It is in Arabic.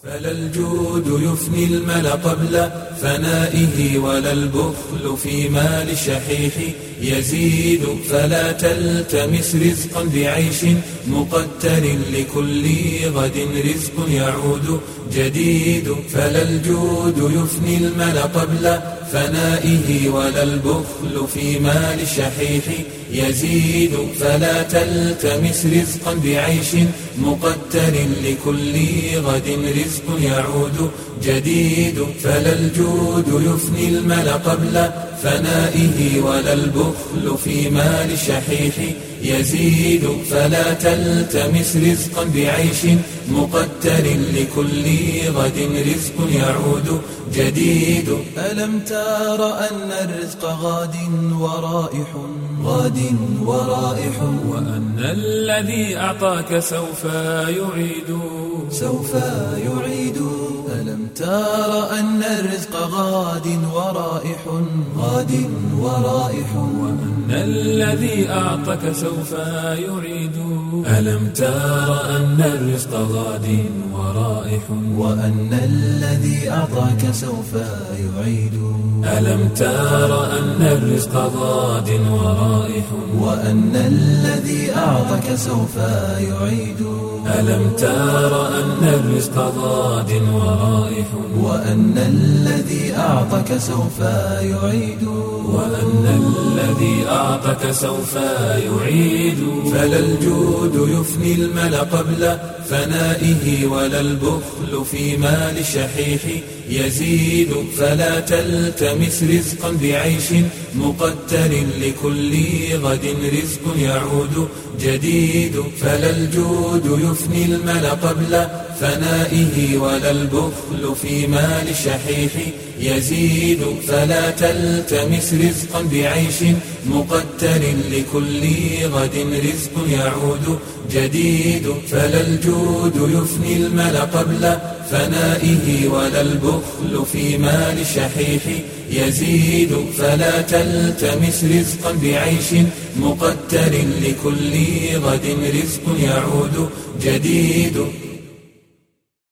فلا الجود يفني المل قبل فنائه ولا البخل في مال الشحيح يزيد. فلا تلتمس رزقا بعيش مقتر لكل غد رزق يعود جديد. فلا الجود يفني المل قبل فنائه ولا البخل في مال الشحيح يزيد. فلا تلتمس رزقا بعيش مقتر لكل غد رزق يعود جديد. فلا الجود يفني المل قبل فنائه ولا البخل في مال الشحيح يزيد. فلا تلتمس رزقا بعيش مقتر لكل غد رزق يعود جديد. ألم تر أن الرزق غاد ورائح وأن الذي أعطاك سوف يعيد. ألم تر أن الرزق غاد ورائح وأن الذي أعطاك سوف يعيد. ألم تر أن الرزق غاد ورائح وأن الذي أعطاك سوف يعيد. ألم تر أن الرزق غاد ورائح وأن الذي أعطاك سوف يعيد. ألم تر أن الرزق غاد ورائح وأن الذي أعطاك سوف يعيد. وأن الذي أعطاك سوف يعيد. فلا الجود يفني المل قبل فنائه ولا البخل في مال الشحيح يزيد. فلا تلتمس رزقا بعيش مقتر لكل غد رزق يعود جديد. فلا الجود يفني المل قبل فنائه ولا البخل في مال الشحيح يزيد. فلا تلتمس رزقا بعيش مقتر لكل غد رزق يعود جديد. فلا الجود يفني المل قبل فنائه ولا البخل في مال الشحيح يزيد. فلا تلتمس رزقا بعيش مقتر لكل غد رزق يعود جديد.